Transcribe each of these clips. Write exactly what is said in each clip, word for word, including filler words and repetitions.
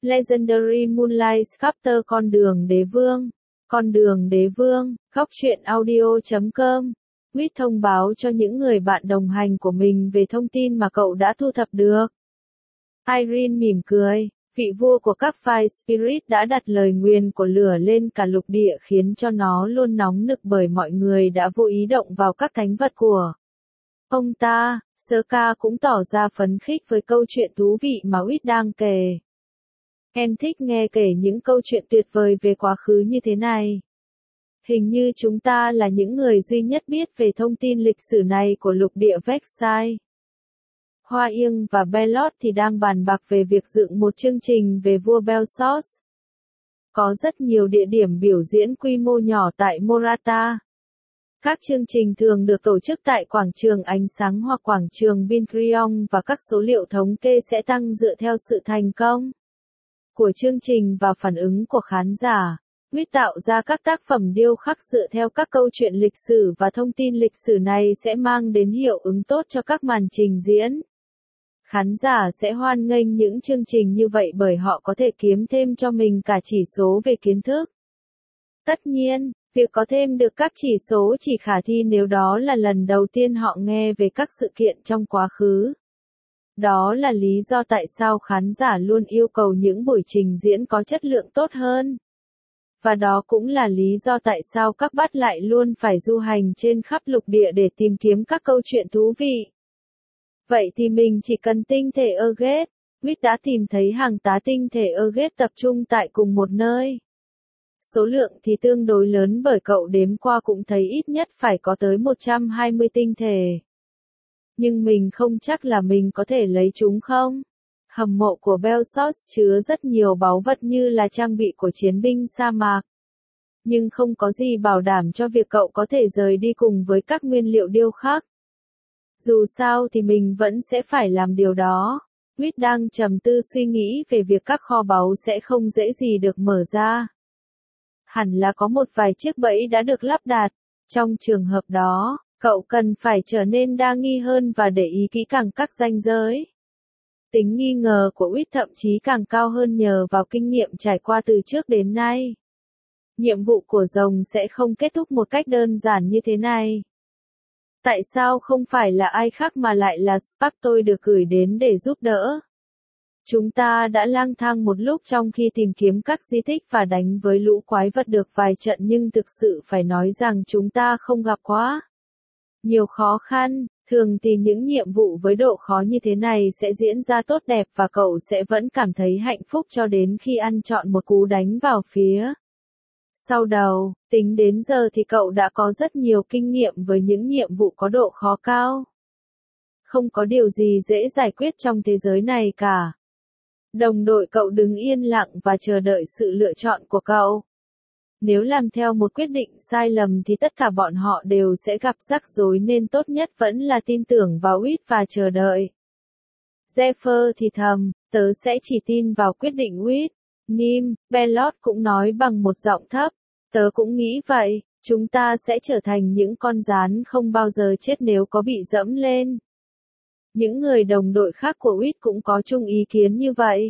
Legendary Moonlight Sculptor Con đường đế vương. Con đường đế vương, góc truyện audio chấm com. Quýt thông báo cho những người bạn đồng hành của mình về thông tin mà cậu đã thu thập được. Irene mỉm cười, vị vua của các Fire Spirit đã đặt lời nguyền của lửa lên cả lục địa khiến cho nó luôn nóng nực bởi mọi người đã vô ý động vào các thánh vật của ông ta. Sơ-ca cũng tỏ ra phấn khích với câu chuyện thú vị mà Quýt đang kể. Em thích nghe kể những câu chuyện tuyệt vời về quá khứ như thế này. Hình như chúng ta là những người duy nhất biết về thông tin lịch sử này của lục địa Vexai. Hoa Yên và Belot thì đang bàn bạc về việc dựng một chương trình về vua Belsos. Có rất nhiều địa điểm biểu diễn quy mô nhỏ tại Morata. Các chương trình thường được tổ chức tại quảng trường ánh sáng hoặc quảng trường Bincrion và các số liệu thống kê sẽ tăng dựa theo sự thành công của chương trình và phản ứng của khán giả. Quýt tạo ra các tác phẩm điêu khắc dựa theo các câu chuyện lịch sử và thông tin lịch sử này sẽ mang đến hiệu ứng tốt cho các màn trình diễn. Khán giả sẽ hoan nghênh những chương trình như vậy bởi họ có thể kiếm thêm cho mình cả chỉ số về kiến thức. Tất nhiên, việc có thêm được các chỉ số chỉ khả thi nếu đó là lần đầu tiên họ nghe về các sự kiện trong quá khứ. Đó là lý do tại sao khán giả luôn yêu cầu những buổi trình diễn có chất lượng tốt hơn. Và đó cũng là lý do tại sao các bắt lại luôn phải du hành trên khắp lục địa để tìm kiếm các câu chuyện thú vị. Vậy thì mình chỉ cần tinh thể Erget. Quýt đã tìm thấy hàng tá tinh thể Erget tập trung tại cùng một nơi. Số lượng thì tương đối lớn bởi cậu đếm qua cũng thấy ít nhất phải có tới một trăm hai mươi tinh thể. Nhưng mình không chắc là mình có thể lấy chúng không? Hầm mộ của Belsos chứa rất nhiều báu vật như là trang bị của chiến binh sa mạc. Nhưng không có gì bảo đảm cho việc cậu có thể rời đi cùng với các nguyên liệu điêu khắc. Dù sao thì mình vẫn sẽ phải làm điều đó. Quýt đang trầm tư suy nghĩ về việc các kho báu sẽ không dễ gì được mở ra. Hẳn là có một vài chiếc bẫy đã được lắp đặt. Trong trường hợp đó, cậu cần phải trở nên đa nghi hơn và để ý kỹ càng các ranh giới. Tính nghi ngờ của Quýt thậm chí càng cao hơn nhờ vào kinh nghiệm trải qua từ trước đến nay. Nhiệm vụ của rồng sẽ không kết thúc một cách đơn giản như thế này. Tại sao không phải là ai khác mà lại là Spartoid được gửi đến để giúp đỡ? Chúng ta đã lang thang một lúc trong khi tìm kiếm các di tích và đánh với lũ quái vật được vài trận nhưng thực sự phải nói rằng chúng ta không gặp quá nhiều khó khăn. Thường thì những nhiệm vụ với độ khó như thế này sẽ diễn ra tốt đẹp và cậu sẽ vẫn cảm thấy hạnh phúc cho đến khi ăn trọn một cú đánh vào phía sau đầu. Tính đến giờ thì cậu đã có rất nhiều kinh nghiệm với những nhiệm vụ có độ khó cao. Không có điều gì dễ giải quyết trong thế giới này cả. Đồng đội cậu đứng yên lặng và chờ đợi sự lựa chọn của cậu. Nếu làm theo một quyết định sai lầm thì tất cả bọn họ đều sẽ gặp rắc rối nên tốt nhất vẫn là tin tưởng vào Quýt và chờ đợi. Zephyr thì thầm, tớ sẽ chỉ tin vào quyết định Quýt. Nim, Belot cũng nói bằng một giọng thấp, tớ cũng nghĩ vậy, chúng ta sẽ trở thành những con gián không bao giờ chết nếu có bị dẫm lên. Những người đồng đội khác của Quýt cũng có chung ý kiến như vậy.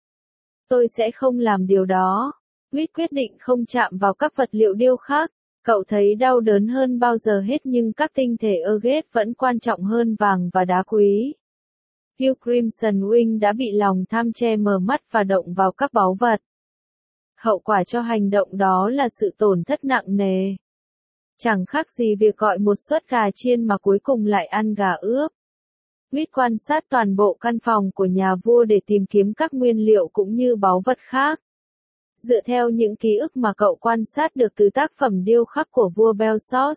Tôi sẽ không làm điều đó. Quýt quyết định không chạm vào các vật liệu điêu khắc. Cậu thấy đau đớn hơn bao giờ hết nhưng các tinh thể Erget vẫn quan trọng hơn vàng và đá quý. Hugh Crimson Wing đã bị lòng tham che mờ mắt và động vào các báu vật. Hậu quả cho hành động đó là sự tổn thất nặng nề. Chẳng khác gì việc gọi một suất gà chiên mà cuối cùng lại ăn gà ướp. Quýt quan sát toàn bộ căn phòng của nhà vua để tìm kiếm các nguyên liệu cũng như báu vật khác. Dựa theo những ký ức mà cậu quan sát được từ tác phẩm điêu khắc của vua Belsos,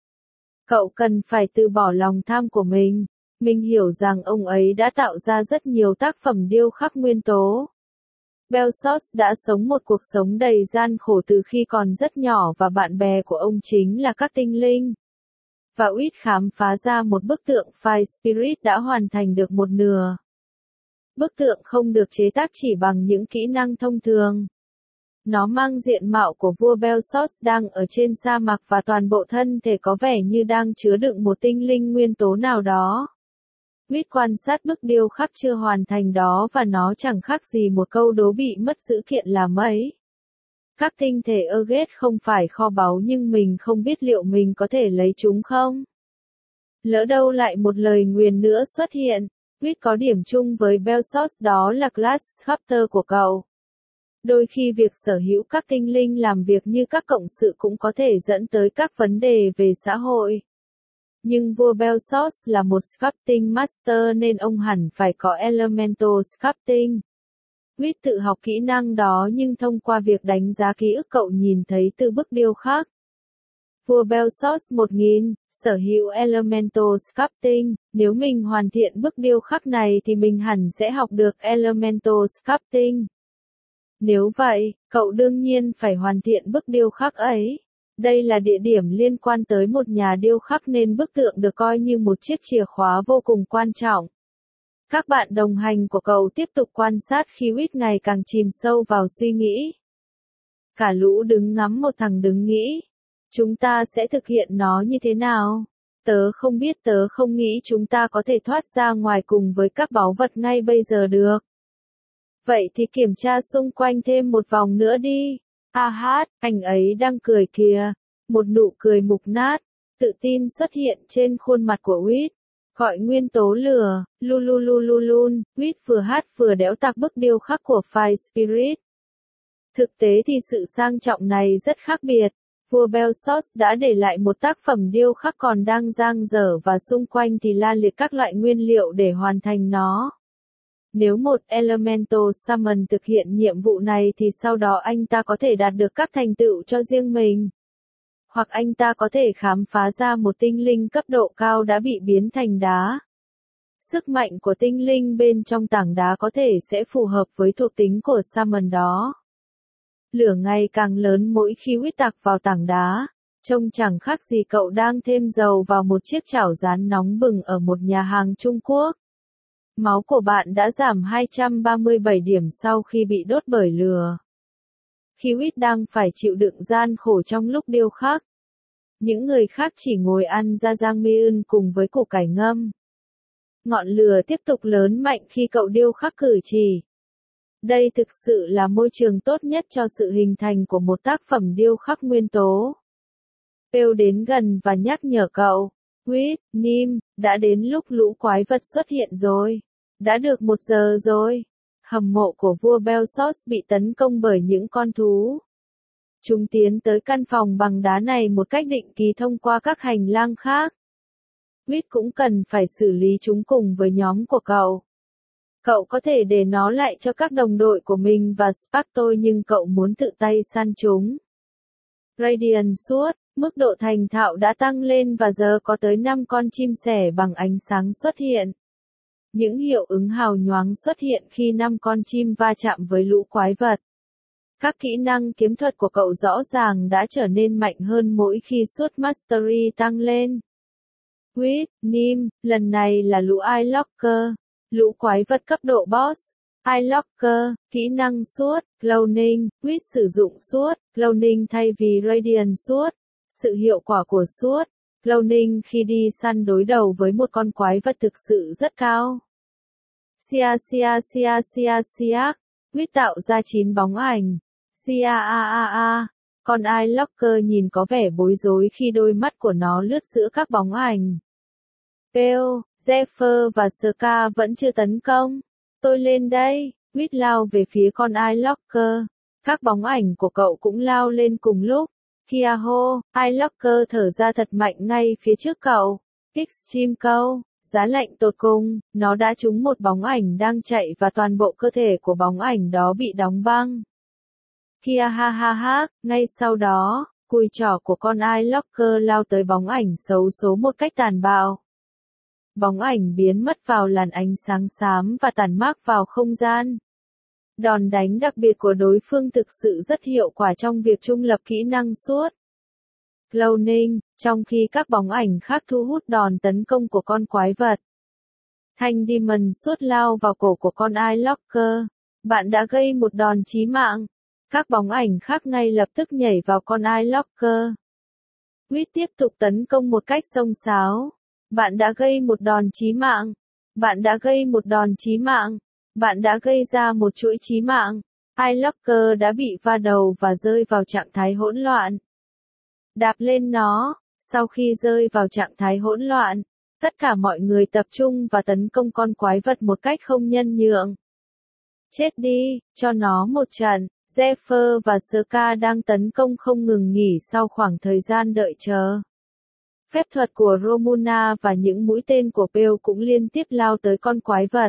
cậu cần phải từ bỏ lòng tham của mình. Mình hiểu rằng ông ấy đã tạo ra rất nhiều tác phẩm điêu khắc nguyên tố. Belsos đã sống một cuộc sống đầy gian khổ từ khi còn rất nhỏ và bạn bè của ông chính là các tinh linh. Và Quýt khám phá ra một bức tượng Fire Spirit đã hoàn thành được một nửa. Bức tượng không được chế tác chỉ bằng những kỹ năng thông thường. Nó mang diện mạo của vua Belsos đang ở trên sa mạc và toàn bộ thân thể có vẻ như đang chứa đựng một tinh linh nguyên tố nào đó. Quýt quan sát bức điêu khắc chưa hoàn thành đó và nó chẳng khác gì một câu đố bị mất dữ kiện làm ấy. Các tinh thể Erget không phải kho báu nhưng mình không biết liệu mình có thể lấy chúng không. Lỡ đâu lại một lời nguyền nữa xuất hiện. Quýt có điểm chung với Belsos đó là class chapter của cậu. Đôi khi việc sở hữu các tinh linh làm việc như các cộng sự cũng có thể dẫn tới các vấn đề về xã hội. Nhưng vua Belsos là một sculpting master nên ông hẳn phải có elemental sculpting. Quýt tự học kỹ năng đó nhưng thông qua việc đánh giá ký ức cậu nhìn thấy từ bức điêu khắc. Vua Belsos một nghìn, sở hữu elemental sculpting, nếu mình hoàn thiện bức điêu khắc này thì mình hẳn sẽ học được elemental sculpting. Nếu vậy, cậu đương nhiên phải hoàn thiện bức điêu khắc ấy. Đây là địa điểm liên quan tới một nhà điêu khắc nên bức tượng được coi như một chiếc chìa khóa vô cùng quan trọng. Các bạn đồng hành của cậu tiếp tục quan sát khi Quýt ngày càng chìm sâu vào suy nghĩ. Cả lũ đứng ngắm một thằng đứng nghĩ. Chúng ta sẽ thực hiện nó như thế nào? Tớ không biết, tớ không nghĩ chúng ta có thể thoát ra ngoài cùng với các báu vật ngay bây giờ được. Vậy thì kiểm tra xung quanh thêm một vòng nữa đi. A hát, anh ấy đang cười kìa. Một nụ cười mục nát, tự tin xuất hiện trên khuôn mặt của Quýt. Gọi nguyên tố lửa, lululululun, Quýt vừa hát vừa đẽo tạc bức điêu khắc của Fire Spirit. Thực tế thì sự sang trọng này rất khác biệt. Vua Belsos đã để lại một tác phẩm điêu khắc còn đang dang dở và xung quanh thì la liệt các loại nguyên liệu để hoàn thành nó. Nếu một Elemental Summon thực hiện nhiệm vụ này thì sau đó anh ta có thể đạt được các thành tựu cho riêng mình. Hoặc anh ta có thể khám phá ra một tinh linh cấp độ cao đã bị biến thành đá. Sức mạnh của tinh linh bên trong tảng đá có thể sẽ phù hợp với thuộc tính của Summon đó. Lửa ngày càng lớn mỗi khi Quýt tạc vào tảng đá. Trông chẳng khác gì cậu đang thêm dầu vào một chiếc chảo rán nóng bừng ở một nhà hàng Trung Quốc. Máu của bạn đã giảm hai trăm ba mươi bảy điểm sau khi bị đốt bởi lửa. Khi Quýt đang phải chịu đựng gian khổ trong lúc điêu khắc. Những người khác chỉ ngồi ăn jajangmyeon cùng với củ cải ngâm. Ngọn lửa tiếp tục lớn mạnh khi cậu điêu khắc cử chỉ. Đây thực sự là môi trường tốt nhất cho sự hình thành của một tác phẩm điêu khắc nguyên tố. Pale đến gần và nhắc nhở cậu, Quýt, Nim, đã đến lúc lũ quái vật xuất hiện rồi. Đã được một giờ rồi. Hầm mộ của vua Belsos bị tấn công bởi những con thú. Chúng tiến tới căn phòng bằng đá này một cách định kỳ thông qua các hành lang khác. Quýt cũng cần phải xử lý chúng cùng với nhóm của cậu. Cậu có thể để nó lại cho các đồng đội của mình và Spactoid nhưng cậu muốn tự tay săn chúng. Radiant suốt, mức độ thành thạo đã tăng lên và giờ có tới năm con chim sẻ bằng ánh sáng xuất hiện. Những hiệu ứng hào nhoáng xuất hiện khi năm con chim va chạm với lũ quái vật. Các kỹ năng kiếm thuật của cậu rõ ràng đã trở nên mạnh hơn mỗi khi suốt Mastery tăng lên. Quýt, Nim, lần này là lũ Eyelocker, lũ quái vật cấp độ boss. Eyelocker, kỹ năng suốt, cloning, Quýt sử dụng suốt, cloning thay vì Radiant suốt. Sự hiệu quả của suốt, cloning khi đi săn đối đầu với một con quái vật thực sự rất cao. Sia sia sia sia sia, Quýt tạo ra chín bóng ảnh. Sia a a a, con Eyelocker nhìn có vẻ bối rối khi đôi mắt của nó lướt giữa các bóng ảnh. Pale, Zephyr và Ska vẫn chưa tấn công. Tôi lên đây, Quýt lao về phía con Eyelocker. Các bóng ảnh của cậu cũng lao lên cùng lúc. Kiaho, Eyelocker thở ra thật mạnh ngay phía trước cậu. Extreme câu, giá lạnh tột cùng, nó đã trúng một bóng ảnh đang chạy và toàn bộ cơ thể của bóng ảnh đó bị đóng băng. Kia ha ha ha, ngay sau đó, cùi trỏ của con Eyelocker lao tới bóng ảnh xấu số một cách tàn bạo. Bóng ảnh biến mất vào làn ánh sáng xám và tản mát vào không gian. Đòn đánh đặc biệt của đối phương thực sự rất hiệu quả trong việc trung lập kỹ năng suốt. Cloning, trong khi các bóng ảnh khác thu hút đòn tấn công của con quái vật. Thanh Demon suốt lao vào cổ của con Eyelocker. Bạn đã gây một đòn chí mạng. Các bóng ảnh khác ngay lập tức nhảy vào con Eyelocker. Quýt tiếp tục tấn công một cách xông xáo. Bạn đã gây một đòn chí mạng. Bạn đã gây một đòn chí mạng. Bạn đã gây ra một chuỗi chí mạng. iLocker đã bị va đầu và rơi vào trạng thái hỗn loạn. Đạp lên nó. Sau khi rơi vào trạng thái hỗn loạn, tất cả mọi người tập trung và tấn công con quái vật một cách không nhân nhượng. Chết đi, cho nó một trận. Zephyr và Ska đang tấn công không ngừng nghỉ sau khoảng thời gian đợi chờ. Phép thuật của Romuna và những mũi tên của Pale cũng liên tiếp lao tới con quái vật.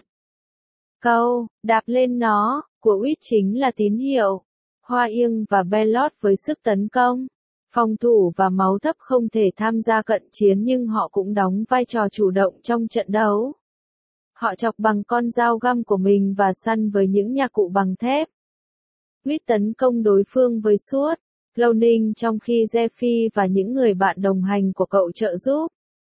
Câu, đạp lên nó, của Wit chính là tín hiệu. Hoa Yên và Bellot với sức tấn công, phòng thủ và máu thấp không thể tham gia cận chiến nhưng họ cũng đóng vai trò chủ động trong trận đấu. Họ chọc bằng con dao găm của mình và săn với những nhạc cụ bằng thép. Wit tấn công đối phương với suốt, Cloning trong khi Jeffy và những người bạn đồng hành của cậu trợ giúp.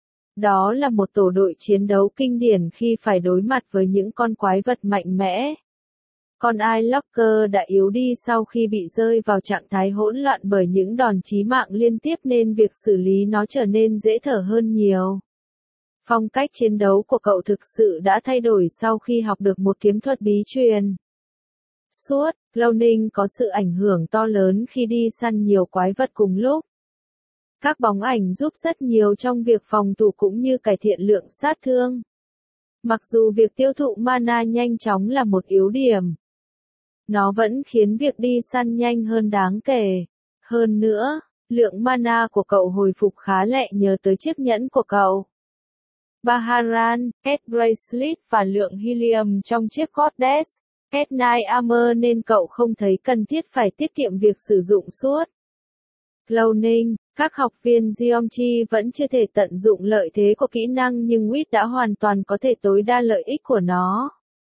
Đó là một tổ đội chiến đấu kinh điển khi phải đối mặt với những con quái vật mạnh mẽ. Con iLocker đã yếu đi sau khi bị rơi vào trạng thái hỗn loạn bởi những đòn chí mạng liên tiếp nên việc xử lý nó trở nên dễ thở hơn nhiều. Phong cách chiến đấu của cậu thực sự đã thay đổi sau khi học được một kiếm thuật bí truyền. Suốt, Cloning có sự ảnh hưởng to lớn khi đi săn nhiều quái vật cùng lúc. Các bóng ảnh giúp rất nhiều trong việc phòng thủ cũng như cải thiện lượng sát thương. Mặc dù việc tiêu thụ mana nhanh chóng là một yếu điểm, nó vẫn khiến việc đi săn nhanh hơn đáng kể. Hơn nữa, lượng mana của cậu hồi phục khá lẹ nhờ tới chiếc nhẫn của cậu. Baharan, Head Bracelet và lượng helium trong chiếc Goddess, Head Knight Armor nên cậu không thấy cần thiết phải tiết kiệm việc sử dụng suốt. Cloning, các học viên Geometry vẫn chưa thể tận dụng lợi thế của kỹ năng nhưng Wit đã hoàn toàn có thể tối đa lợi ích của nó.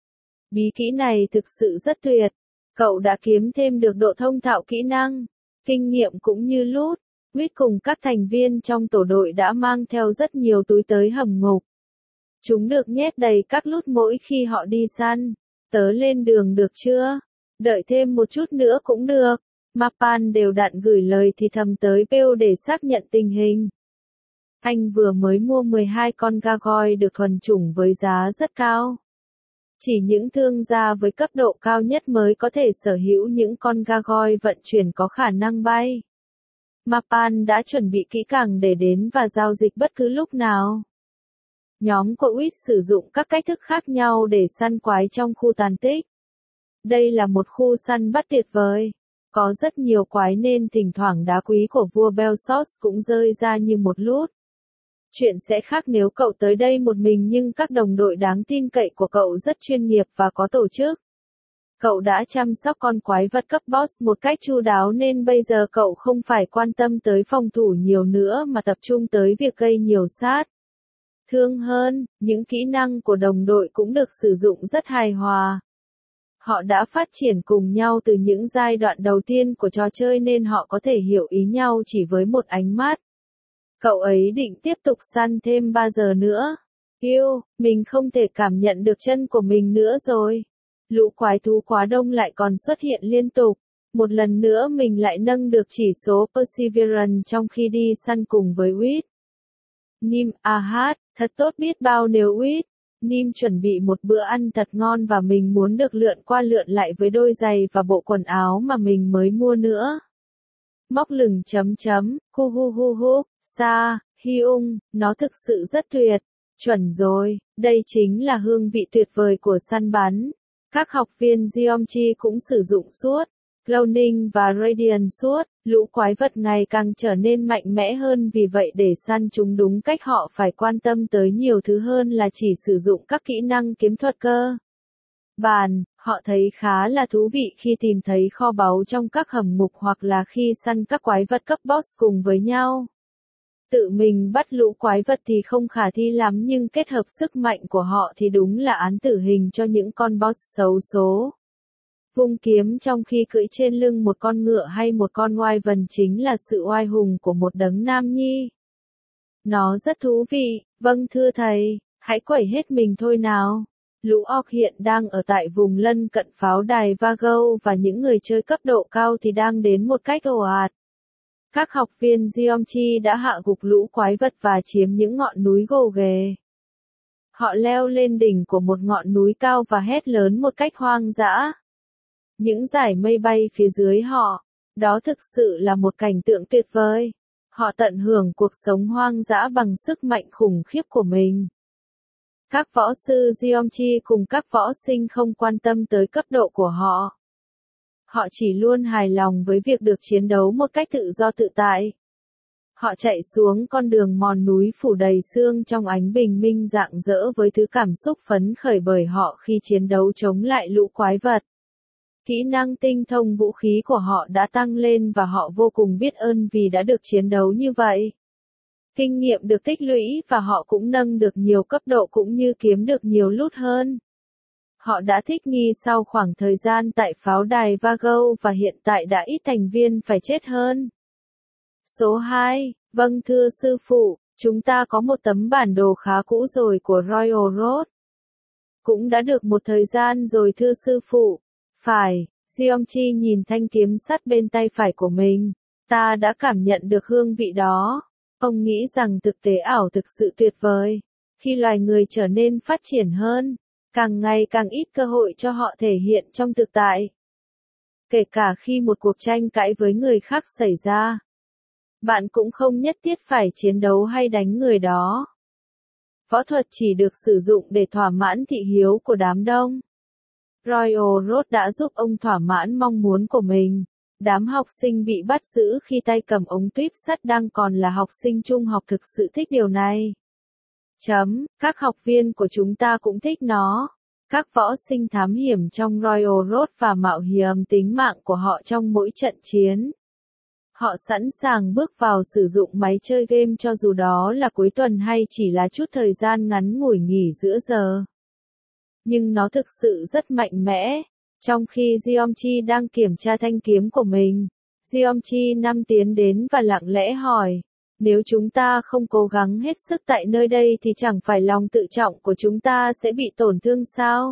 Bí kỹ này thực sự rất tuyệt. Cậu đã kiếm thêm được độ thông thạo kỹ năng, kinh nghiệm cũng như loot. Wit cùng các thành viên trong tổ đội đã mang theo rất nhiều túi tới hầm ngục. Chúng được nhét đầy các loot mỗi khi họ đi săn. Tớ lên đường được chưa? Đợi thêm một chút nữa cũng được. Mapan đều đặn gửi lời thì thầm tới Pale để xác nhận tình hình. Anh vừa mới mua mười hai con Gargoyle được thuần chủng với giá rất cao. Chỉ những thương gia với cấp độ cao nhất mới có thể sở hữu những con Gargoyle vận chuyển có khả năng bay. Mapan đã chuẩn bị kỹ càng để đến và giao dịch bất cứ lúc nào. Nhóm của Wit sử dụng các cách thức khác nhau để săn quái trong khu tàn tích. Đây là một khu săn bắt tuyệt vời. Có rất nhiều quái nên thỉnh thoảng đá quý của vua Belsos cũng rơi ra như một loot. Chuyện sẽ khác nếu cậu tới đây một mình nhưng các đồng đội đáng tin cậy của cậu rất chuyên nghiệp và có tổ chức. Cậu đã chăm sóc con quái vật cấp boss một cách chu đáo nên bây giờ cậu không phải quan tâm tới phòng thủ nhiều nữa mà tập trung tới việc gây nhiều sát thương hơn. Những kỹ năng của đồng đội cũng được sử dụng rất hài hòa. Họ đã phát triển cùng nhau từ những giai đoạn đầu tiên của trò chơi nên họ có thể hiểu ý nhau chỉ với một ánh mắt. Cậu ấy định tiếp tục săn thêm ba giờ nữa. Yêu, mình không thể cảm nhận được chân của mình nữa rồi. Lũ quái thú quá đông lại còn xuất hiện liên tục. Một lần nữa mình lại nâng được chỉ số Perseverance trong khi đi săn cùng với Wit. Nim, à hát, thật tốt biết bao nếu Wit. Nim chuẩn bị một bữa ăn thật ngon và mình muốn được lượn qua lượn lại với đôi giày và bộ quần áo mà mình mới mua nữa. Móc lửng chấm chấm, hu hu hu hu, sa, Hyung, nó thực sự rất tuyệt. Chuẩn rồi, đây chính là hương vị tuyệt vời của săn bắn. Các học viên Geometry cũng sử dụng suốt, Cloning và Radiant suốt, lũ quái vật ngày càng trở nên mạnh mẽ hơn vì vậy để săn chúng đúng cách họ phải quan tâm tới nhiều thứ hơn là chỉ sử dụng các kỹ năng kiếm thuật cơ. Bàn, họ thấy khá là thú vị khi tìm thấy kho báu trong các hầm ngục hoặc là khi săn các quái vật cấp boss cùng với nhau. Tự mình bắt lũ quái vật thì không khả thi lắm nhưng kết hợp sức mạnh của họ thì đúng là án tử hình cho những con boss xấu số. Vung kiếm trong khi cưỡi trên lưng một con ngựa hay một con oai vần chính là sự oai hùng của một đấng nam nhi. Nó rất thú vị, vâng thưa thầy, hãy quẩy hết mình thôi nào. Lũ orc hiện đang ở tại vùng lân cận pháo đài Vago và những người chơi cấp độ cao thì đang đến một cách ồ ạt. Các học viên Geometry đã hạ gục lũ quái vật và chiếm những ngọn núi gồ ghề. Họ leo lên đỉnh của một ngọn núi cao và hét lớn một cách hoang dã. Những dải mây bay phía dưới họ, đó thực sự là một cảnh tượng tuyệt vời. Họ tận hưởng cuộc sống hoang dã bằng sức mạnh khủng khiếp của mình. Các võ sư Geomchi cùng các võ sinh không quan tâm tới cấp độ của họ. Họ chỉ luôn hài lòng với việc được chiến đấu một cách tự do tự tại. Họ chạy xuống con đường mòn núi phủ đầy sương trong ánh bình minh rạng rỡ với thứ cảm xúc phấn khởi bởi họ khi chiến đấu chống lại lũ quái vật. Kỹ năng tinh thông vũ khí của họ đã tăng lên và họ vô cùng biết ơn vì đã được chiến đấu như vậy. Kinh nghiệm được tích lũy và họ cũng nâng được nhiều cấp độ cũng như kiếm được nhiều loot hơn. Họ đã thích nghi sau khoảng thời gian tại pháo đài Vago và hiện tại đã ít thành viên phải chết hơn. Số hai, vâng thưa sư phụ, chúng ta có một tấm bản đồ khá cũ rồi của Royal Road. Cũng đã được một thời gian rồi thưa sư phụ. Phải, Geomchi nhìn thanh kiếm sắt bên tay phải của mình. Ta đã cảm nhận được hương vị đó. Ông nghĩ rằng thực tế ảo thực sự tuyệt vời. Khi loài người trở nên phát triển hơn, càng ngày càng ít cơ hội cho họ thể hiện trong thực tại. Kể cả khi một cuộc tranh cãi với người khác xảy ra, bạn cũng không nhất thiết phải chiến đấu hay đánh người đó. Võ thuật chỉ được sử dụng để thỏa mãn thị hiếu của đám đông. Royal Road đã giúp ông thỏa mãn mong muốn của mình. Đám học sinh bị bắt giữ khi tay cầm ống tuyếp sắt đang còn là học sinh trung học thực sự thích điều này. Chấm, các học viên của chúng ta cũng thích nó. Các võ sinh thám hiểm trong Royal Road và mạo hiểm tính mạng của họ trong mỗi trận chiến. Họ sẵn sàng bước vào sử dụng máy chơi game cho dù đó là cuối tuần hay chỉ là chút thời gian ngắn ngủi nghỉ giữa giờ. Nhưng nó thực sự rất mạnh mẽ. Trong khi Geomchi đang kiểm tra thanh kiếm của mình, Geomchi năm tiến đến và lặng lẽ hỏi, nếu chúng ta không cố gắng hết sức tại nơi đây thì chẳng phải lòng tự trọng của chúng ta sẽ bị tổn thương sao?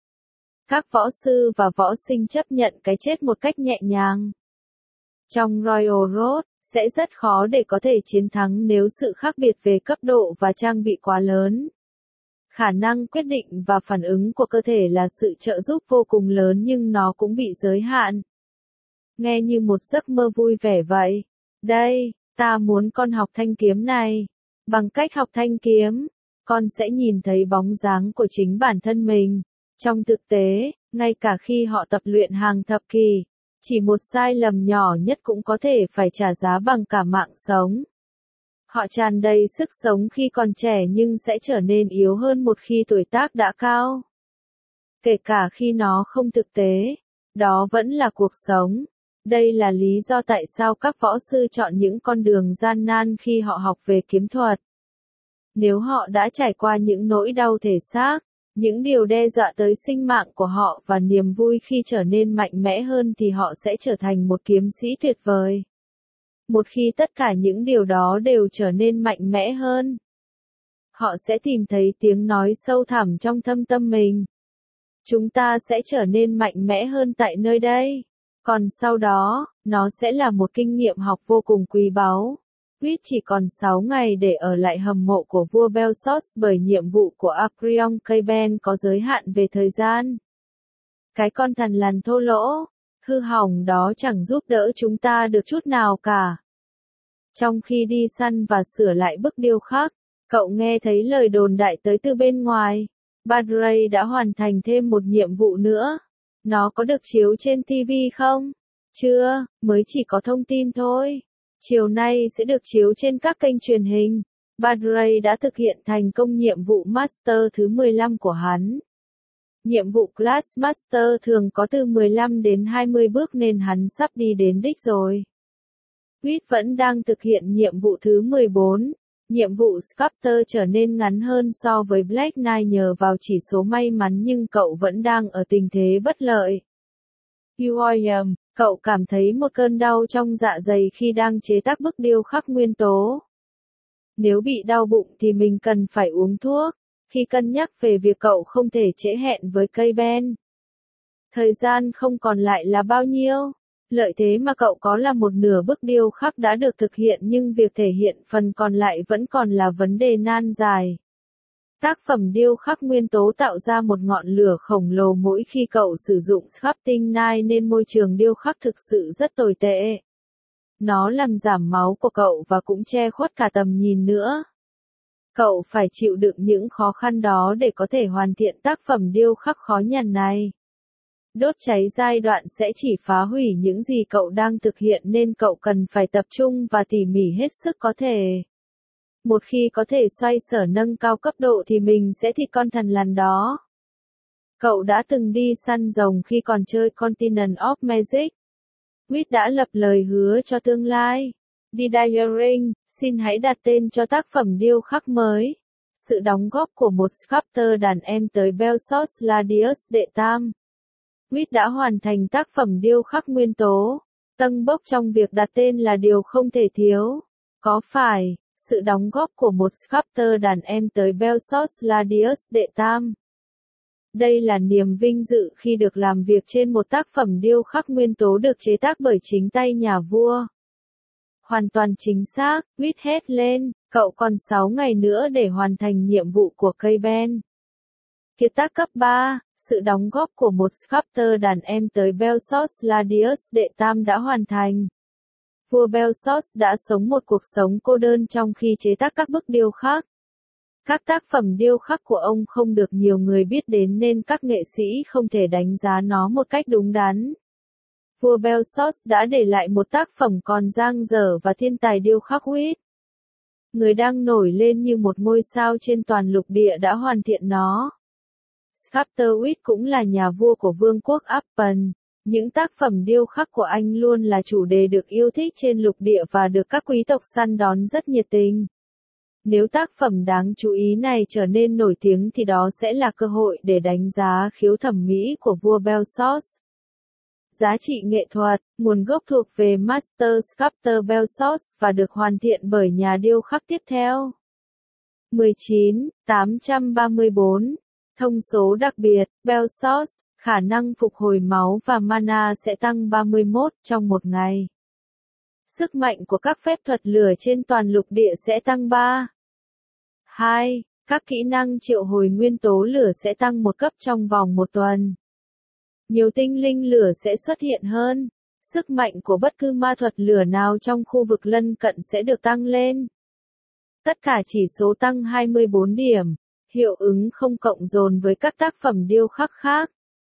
Các võ sư và võ sinh chấp nhận cái chết một cách nhẹ nhàng. Trong Royal Road, sẽ rất khó để có thể chiến thắng nếu sự khác biệt về cấp độ và trang bị quá lớn. Khả năng quyết định và phản ứng của cơ thể là sự trợ giúp vô cùng lớn nhưng nó cũng bị giới hạn. Nghe như một giấc mơ vui vẻ vậy. Đây, ta muốn con học thanh kiếm này. Bằng cách học thanh kiếm, con sẽ nhìn thấy bóng dáng của chính bản thân mình. Trong thực tế, ngay cả khi họ tập luyện hàng thập kỷ, chỉ một sai lầm nhỏ nhất cũng có thể phải trả giá bằng cả mạng sống. Họ tràn đầy sức sống khi còn trẻ nhưng sẽ trở nên yếu hơn một khi tuổi tác đã cao. Kể cả khi nó không thực tế, đó vẫn là cuộc sống. Đây là lý do tại sao các võ sư chọn những con đường gian nan khi họ học về kiếm thuật. Nếu họ đã trải qua những nỗi đau thể xác, những điều đe dọa tới sinh mạng của họ và niềm vui khi trở nên mạnh mẽ hơn thì họ sẽ trở thành một kiếm sĩ tuyệt vời. Một khi tất cả những điều đó đều trở nên mạnh mẽ hơn, họ sẽ tìm thấy tiếng nói sâu thẳm trong thâm tâm mình. Chúng ta sẽ trở nên mạnh mẽ hơn tại nơi đây. Còn sau đó, nó sẽ là một kinh nghiệm học vô cùng quý báu. Quýt chỉ còn sáu ngày để ở lại hầm mộ của vua Belsos bởi nhiệm vụ của Acreon Caben có giới hạn về thời gian. Cái con thằn lằn thô lỗ, hư hỏng đó chẳng giúp đỡ chúng ta được chút nào cả. Trong khi đi săn và sửa lại bức điêu khắc, cậu nghe thấy lời đồn đại tới từ bên ngoài. Badray đã hoàn thành thêm một nhiệm vụ nữa. Nó có được chiếu trên ti vi không? Chưa, mới chỉ có thông tin thôi. Chiều nay sẽ được chiếu trên các kênh truyền hình. Badray đã thực hiện thành công nhiệm vụ Master thứ mười lăm của hắn. Nhiệm vụ Class Master thường có từ mười lăm đến hai mươi bước nên hắn sắp đi đến đích rồi. Quýt vẫn đang thực hiện nhiệm vụ thứ mười bốn. Nhiệm vụ Sculptor trở nên ngắn hơn so với Black Knight nhờ vào chỉ số may mắn nhưng cậu vẫn đang ở tình thế bất lợi. Uoyum, cậu cảm thấy một cơn đau trong dạ dày khi đang chế tác bức điêu khắc nguyên tố. Nếu bị đau bụng thì mình cần phải uống thuốc, khi cân nhắc về việc cậu không thể trễ hẹn với cây ben. Thời gian không còn lại là bao nhiêu. Lợi thế mà cậu có là một nửa bức điêu khắc đã được thực hiện nhưng việc thể hiện phần còn lại vẫn còn là vấn đề nan giải. Tác phẩm điêu khắc nguyên tố tạo ra một ngọn lửa khổng lồ mỗi khi cậu sử dụng sculpting knife nên môi trường điêu khắc thực sự rất tồi tệ. Nó làm giảm máu của cậu và cũng che khuất cả tầm nhìn nữa. Cậu phải chịu đựng những khó khăn đó để có thể hoàn thiện tác phẩm điêu khắc khó nhằn này. Đốt cháy giai đoạn sẽ chỉ phá hủy những gì cậu đang thực hiện nên cậu cần phải tập trung và tỉ mỉ hết sức có thể. Một khi có thể xoay sở nâng cao cấp độ thì mình sẽ thịt con thần lằn đó. Cậu đã từng đi săn rồng khi còn chơi Continent of Magic. Wit đã lập lời hứa cho tương lai. Didiering, xin hãy đặt tên cho tác phẩm điêu khắc mới. Sự đóng góp của một sculptor đàn em tới Belsos Gladius đệ tam. Wit đã hoàn thành tác phẩm điêu khắc nguyên tố. Tâng bốc trong việc đặt tên là điều không thể thiếu. Có phải, sự đóng góp của một sculptor đàn em tới Belsos Gladius đệ tam. Đây là niềm vinh dự khi được làm việc trên một tác phẩm điêu khắc nguyên tố được chế tác bởi chính tay nhà vua. Hoàn toàn chính xác, Wit hét lên, cậu còn sáu ngày nữa để hoàn thành nhiệm vụ của cây ben. Kiệt tác cấp ba, sự đóng góp của một sculptor đàn em tới Belsos Gladius đệ tam đã hoàn thành. Vua Belsos đã sống một cuộc sống cô đơn trong khi chế tác các bức điêu khắc. Các tác phẩm điêu khắc của ông không được nhiều người biết đến nên các nghệ sĩ không thể đánh giá nó một cách đúng đắn. Vua Belsos đã để lại một tác phẩm còn dang dở và thiên tài điêu khắc Wit. Người đang nổi lên như một ngôi sao trên toàn lục địa đã hoàn thiện nó. Sculptor Wit cũng là nhà vua của vương quốc Appen. Những tác phẩm điêu khắc của anh luôn là chủ đề được yêu thích trên lục địa và được các quý tộc săn đón rất nhiệt tình. Nếu tác phẩm đáng chú ý này trở nên nổi tiếng thì đó sẽ là cơ hội để đánh giá khiếu thẩm mỹ của vua Belsos. Giá trị nghệ thuật, nguồn gốc thuộc về Master Sculptor Belsos và được hoàn thiện bởi nhà điêu khắc tiếp theo. mười chín, tám trăm ba mươi bốn. Thông số đặc biệt, Belsos, khả năng phục hồi máu và mana sẽ tăng ba mươi mốt trong một ngày. Sức mạnh của các phép thuật lửa trên toàn lục địa sẽ tăng ba. hai. Các kỹ năng triệu hồi nguyên tố lửa sẽ tăng một cấp trong vòng một tuần. Nhiều tinh linh lửa sẽ xuất hiện hơn. Sức mạnh của bất cứ ma thuật lửa nào trong khu vực lân cận sẽ được tăng lên. Tất cả chỉ số tăng hai mươi bốn điểm. Hiệu ứng không cộng dồn với các tác phẩm điêu khắc khác.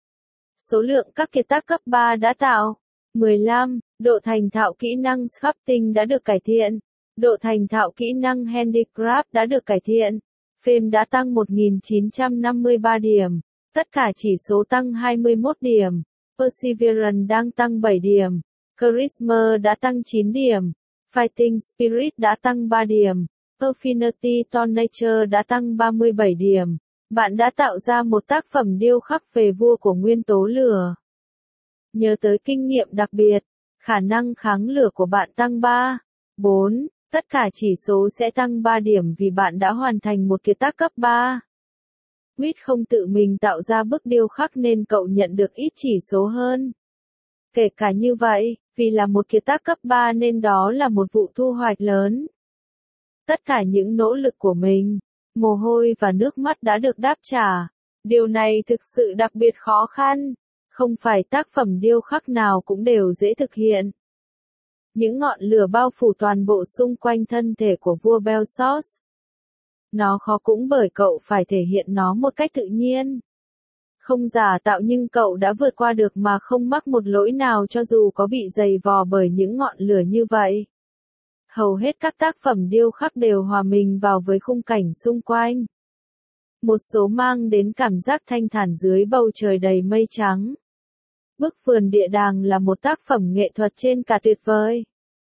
Số lượng các kiệt tác cấp ba đã tạo. mười lăm. Độ thành thạo kỹ năng sculpting đã được cải thiện. Độ thành thạo kỹ năng handicraft đã được cải thiện. Phim đã tăng một nghìn chín trăm năm mươi ba điểm. Tất cả chỉ số tăng hai mươi mốt điểm. Perseverance đang tăng bảy điểm. Charisma đã tăng chín điểm. Fighting Spirit đã tăng ba điểm. Affinity to Nature đã tăng ba mươi bảy điểm. Bạn đã tạo ra một tác phẩm điêu khắc về vua của nguyên tố lửa. Nhớ tới kinh nghiệm đặc biệt, khả năng kháng lửa của bạn tăng ba. bốn. Tất cả chỉ số sẽ tăng ba điểm vì bạn đã hoàn thành một kiệt tác cấp ba. Wit không tự mình tạo ra bức điêu khắc nên cậu nhận được ít chỉ số hơn. Kể cả như vậy, vì là một kiệt tác cấp ba nên đó là một vụ thu hoạch lớn. Tất cả những nỗ lực của mình, mồ hôi và nước mắt đã được đáp trả. Điều này thực sự đặc biệt khó khăn. Không phải tác phẩm điêu khắc nào cũng đều dễ thực hiện. Những ngọn lửa bao phủ toàn bộ xung quanh thân thể của vua Belsos. Nó khó cũng bởi cậu phải thể hiện nó một cách tự nhiên. Không giả tạo nhưng cậu đã vượt qua được mà không mắc một lỗi nào cho dù có bị dày vò bởi những ngọn lửa như vậy. Hầu hết các tác phẩm điêu khắc đều hòa mình vào với khung cảnh xung quanh. Một số mang đến cảm giác thanh thản dưới bầu trời đầy mây trắng. Bức vườn địa đàng là một tác phẩm nghệ thuật trên cả tuyệt vời.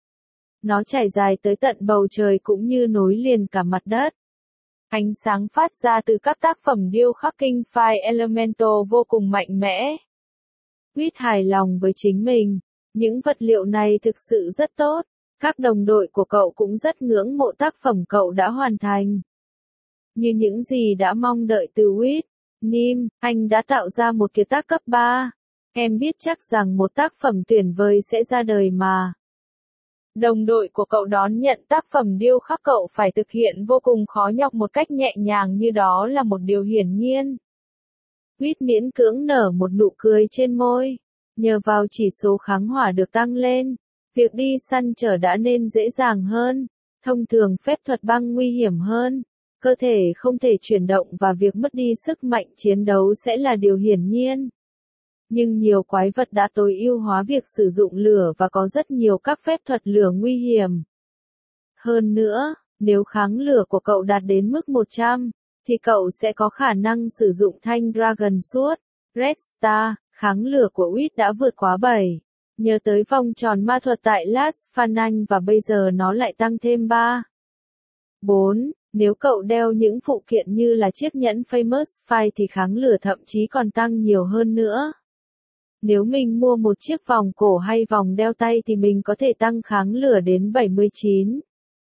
Nó trải dài tới tận bầu trời cũng như nối liền cả mặt đất. Ánh sáng phát ra từ các tác phẩm điêu khắc kinh Fire Elemental vô cùng mạnh mẽ. Wit hài lòng với chính mình. Những vật liệu này thực sự rất tốt. Các đồng đội của cậu cũng rất ngưỡng mộ tác phẩm cậu đã hoàn thành. Như những gì đã mong đợi từ Wit, Nim, anh đã tạo ra một kiệt tác cấp ba. Em biết chắc rằng một tác phẩm tuyệt vời sẽ ra đời mà. Đồng đội của cậu đón nhận tác phẩm điêu khắc cậu phải thực hiện vô cùng khó nhọc một cách nhẹ nhàng như đó là một điều hiển nhiên. Quýt miễn cưỡng nở một nụ cười trên môi. Nhờ vào chỉ số kháng hỏa được tăng lên, việc đi săn trở đã nên dễ dàng hơn. Thông thường phép thuật băng nguy hiểm hơn. Cơ thể không thể chuyển động và việc mất đi sức mạnh chiến đấu sẽ là điều hiển nhiên. Nhưng nhiều quái vật đã tối ưu hóa việc sử dụng lửa và có rất nhiều các phép thuật lửa nguy hiểm. Hơn nữa, nếu kháng lửa của cậu đạt đến mức một trăm, thì cậu sẽ có khả năng sử dụng thanh Dragon Sword, Red Star, kháng lửa của Quýt đã vượt quá bảy. Nhớ tới vòng tròn ma thuật tại Las Fanang và bây giờ nó lại tăng thêm ba. bốn. Nếu cậu đeo những phụ kiện như là chiếc nhẫn Famous Five thì kháng lửa thậm chí còn tăng nhiều hơn nữa. Nếu mình mua một chiếc vòng cổ hay vòng đeo tay thì mình có thể tăng kháng lửa đến bảy mươi chín.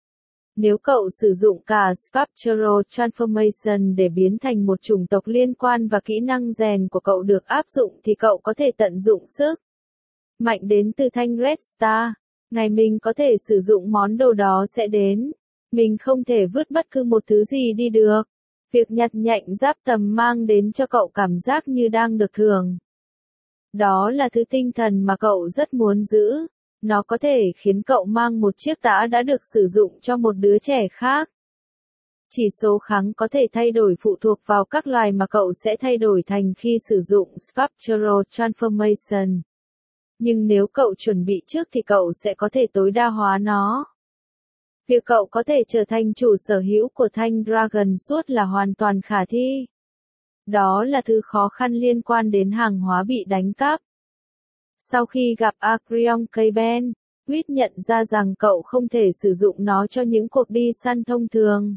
Nếu cậu sử dụng cả Sculptural Transformation để biến thành một chủng tộc liên quan và kỹ năng rèn của cậu được áp dụng thì cậu có thể tận dụng sức mạnh đến từ thanh Red Star. Ngày mình có thể sử dụng món đồ đó sẽ đến. Mình không thể vứt bất cứ một thứ gì đi được. Việc nhặt nhạnh giáp tầm mang đến cho cậu cảm giác như đang được thưởng. Đó là thứ tinh thần mà cậu rất muốn giữ. Nó có thể khiến cậu mang một chiếc tã đã được sử dụng cho một đứa trẻ khác. Chỉ số kháng có thể thay đổi phụ thuộc vào các loài mà cậu sẽ thay đổi thành khi sử dụng Sculptural Transformation. Nhưng nếu cậu chuẩn bị trước thì cậu sẽ có thể tối đa hóa nó. Việc cậu có thể trở thành chủ sở hữu của thanh Dragon Sword là hoàn toàn khả thi. Đó là thứ khó khăn liên quan đến hàng hóa bị đánh cắp. Sau khi gặp Acreon Cayben, Quýt nhận ra rằng cậu không thể sử dụng nó cho những cuộc đi săn thông thường.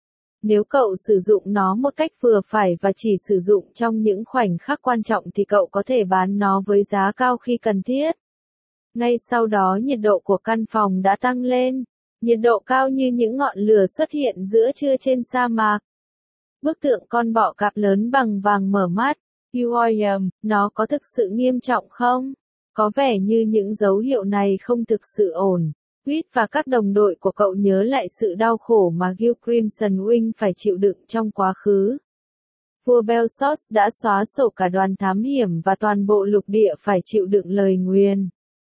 Nếu cậu sử dụng nó một cách vừa phải và chỉ sử dụng trong những khoảnh khắc quan trọng thì cậu có thể bán nó với giá cao khi cần thiết. Ngay sau đó nhiệt độ của căn phòng đã tăng lên. Nhiệt độ cao như những ngọn lửa xuất hiện giữa trưa trên sa mạc. Bức tượng con bọ cạp lớn bằng vàng mở mắt. William, nó có thực sự nghiêm trọng không? Có vẻ như những dấu hiệu này không thực sự ổn. Quýt và các đồng đội của cậu nhớ lại sự đau khổ mà Gil Crimson Wing phải chịu đựng trong quá khứ. Vua Belsos đã xóa sổ cả đoàn thám hiểm và toàn bộ lục địa phải chịu đựng lời nguyền.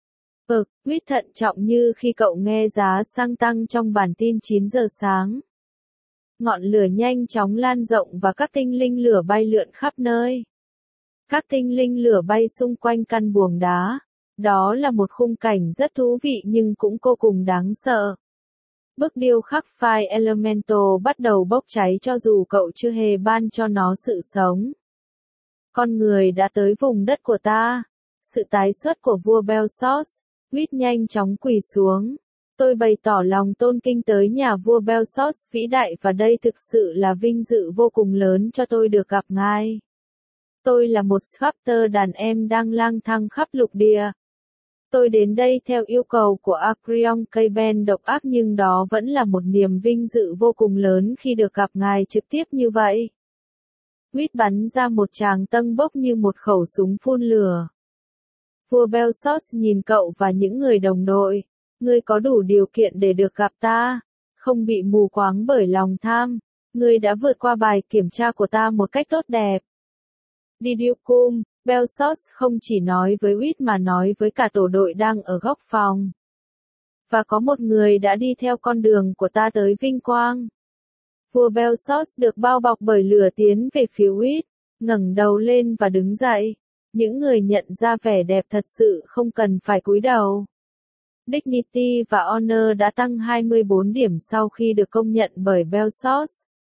Ừ, Quýt thận trọng như khi cậu nghe giá xăng tăng trong bản tin chín giờ sáng. Ngọn lửa nhanh chóng lan rộng và các tinh linh lửa bay lượn khắp nơi. Các tinh linh lửa bay xung quanh căn buồng đá. Đó là một khung cảnh rất thú vị nhưng cũng vô cùng đáng sợ. Bức điêu khắc Fire Elemental bắt đầu bốc cháy cho dù cậu chưa hề ban cho nó sự sống. Con người đã tới vùng đất của ta. Sự tái xuất của vua Belsos. Quýt nhanh chóng quỳ xuống. Tôi bày tỏ lòng tôn kính tới nhà vua Belsos vĩ đại và đây thực sự là vinh dự vô cùng lớn cho tôi được gặp ngài. Tôi là một sculptor đàn em đang lang thang khắp lục địa. Tôi đến đây theo yêu cầu của Acreon Cayben độc ác nhưng đó vẫn là một niềm vinh dự vô cùng lớn khi được gặp ngài trực tiếp như vậy. Quýt bắn ra một tràng tân bốc như một khẩu súng phun lửa. Vua Belsos nhìn cậu và những người đồng đội. Ngươi có đủ điều kiện để được gặp ta, không bị mù quáng bởi lòng tham. Ngươi đã vượt qua bài kiểm tra của ta một cách tốt đẹp. Diducum, Belsos không chỉ nói với Quýt mà nói với cả tổ đội đang ở góc phòng. Và có một người đã đi theo con đường của ta tới vinh quang. Vua Belsos được bao bọc bởi lửa tiến về phía Quýt, ngẩng đầu lên và đứng dậy. Những người nhận ra vẻ đẹp thật sự không cần phải cúi đầu. Dignity và Honor đã tăng hai mươi bốn điểm sau khi được công nhận bởi Belsos.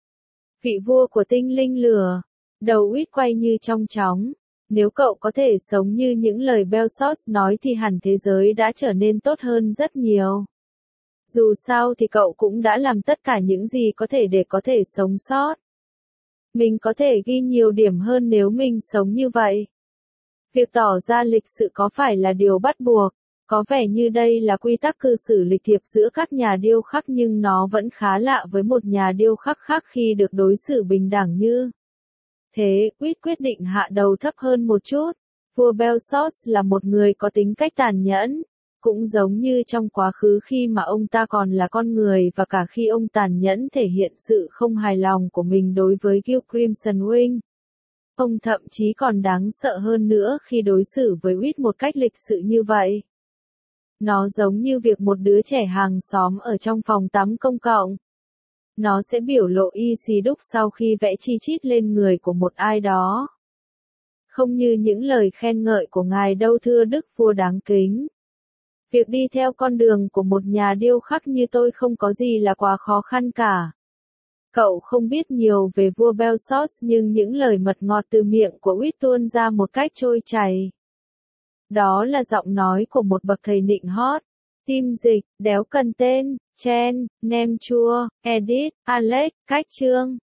Vị vua của tinh linh lửa. Đầu Quýt quay như trong chóng. Nếu cậu có thể sống như những lời Belsos nói thì hẳn thế giới đã trở nên tốt hơn rất nhiều. Dù sao thì cậu cũng đã làm tất cả những gì có thể để có thể sống sót. Mình có thể ghi nhiều điểm hơn nếu mình sống như vậy. Việc tỏ ra lịch sự có phải là điều bắt buộc? Có vẻ như đây là quy tắc cư xử lịch thiệp giữa các nhà điêu khắc nhưng nó vẫn khá lạ với một nhà điêu khắc khác khi được đối xử bình đẳng như thế. Quýt quyết định hạ đầu thấp hơn một chút. Vua Belsos là một người có tính cách tàn nhẫn. Cũng giống như trong quá khứ khi mà ông ta còn là con người và cả khi ông tàn nhẫn thể hiện sự không hài lòng của mình đối với Gil Crimson Wing. Ông thậm chí còn đáng sợ hơn nữa khi đối xử với Whit một cách lịch sự như vậy. Nó giống như việc một đứa trẻ hàng xóm ở trong phòng tắm công cộng. Nó sẽ biểu lộ y xì đúc sau khi vẽ chi chít lên người của một ai đó. Không như những lời khen ngợi của ngài đâu thưa đức vua đáng kính. Việc đi theo con đường của một nhà điêu khắc như tôi không có gì là quá khó khăn cả. Cậu không biết nhiều về vua Belsos nhưng những lời mật ngọt từ miệng của Whit tuôn ra một cách trôi chảy. Đó là giọng nói của một bậc thầy nịnh hót. Tim dịch, đéo cần tên, Chen, nem chua, edit, Alex, cách chương.